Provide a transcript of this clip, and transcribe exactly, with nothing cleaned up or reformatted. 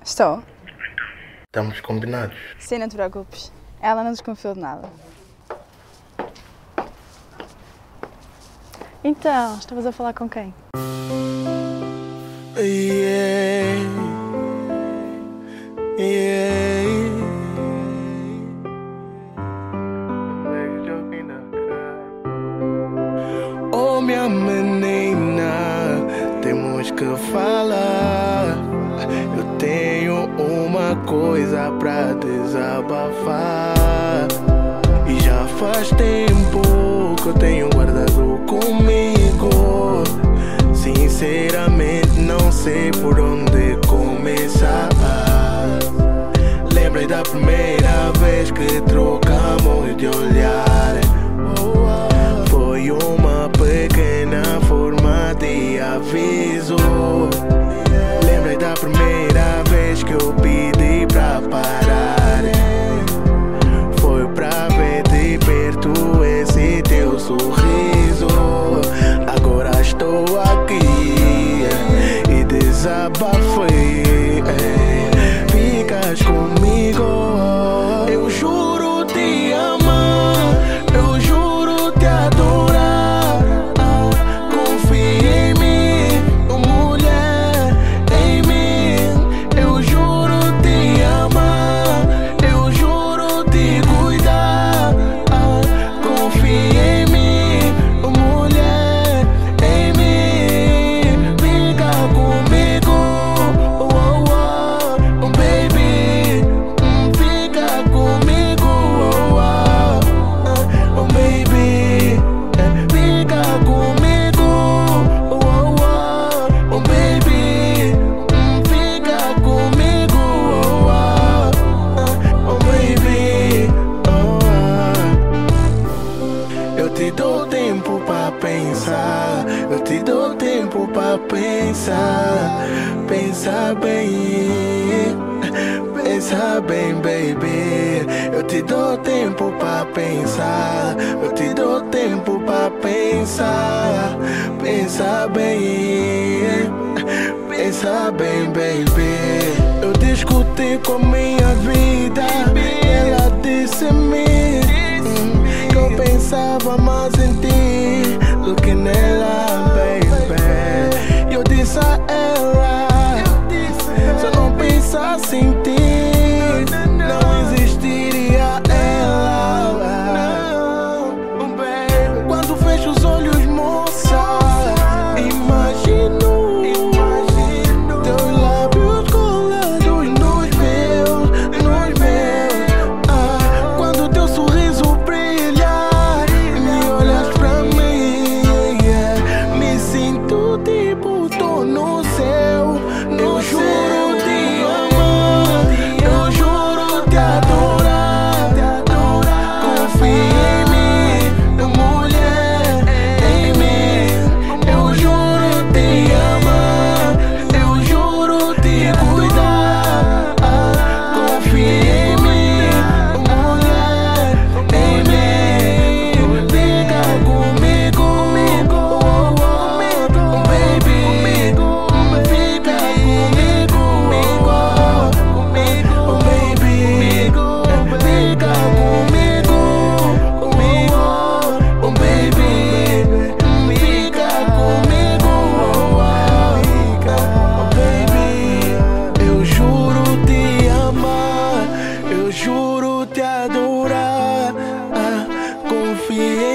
Estou. Estamos combinados. Sim, não te preocupes. Ela não desconfiou de nada. Então, estavas a falar com quem? Yeah. Yeah. Oh, minha menina, temos que falar. Eu tenho uma coisa pra desabafar. E já faz tempo que eu tenho guardado comigo. Sinceramente não sei por onde começar. Lembrei da primeira vez que trocamos de olhar. Foi uma pequena forma de aviso. Lembrei da primeira vez que eu pedi pra parar. Foi pra ver de perto esse teu sorriso. Agora estou aqui e desabafei. Ficas comigo. Eu juro te amar, eu juro te adorar. Confia em mim, mulher, em mim. Eu juro te amar, eu juro te cuidar. Confia em mim, mulher, em mim. Fica comigo, oh, oh, oh, baby. Fica comigo, oh, oh, oh, baby. Fica comigo, oh, oh, oh, baby. Fica comigo, oh, oh, baby. Eu te dou tempo pra pensar. Eu te dou tempo pra pensar. Pensa bem, pensa bem, baby. Eu te dou tempo pra pensar. Eu te dou tempo pra pensar. Pensa bem, pensa bem, baby. Eu discuti com minha vida. Ela disse-me que eu pensava mais em ti do que nela, baby. Eu disse a ela, se eu não pensasse em ti, não existiria ela. Quando fecho os olhos, moça, imagino teus lábios colados nos meus, nos meus. Ah, quando teu sorriso brilha e me olhas pra mim, yeah, me sinto tipo tô no céu. Eu juro te amar, eu juro te adorar. Confia em mim, mulher, em mim. Eu juro te amar, eu juro te cuidar. Confia em mim, mulher, em mim. Fica comigo, oh, oh, baby. Fica comigo, oh, oh, baby. Fica comigo, oh, oh, baby. Fica comigo, oh, baby. Eu juro te amar, eu juro te adorar. Confia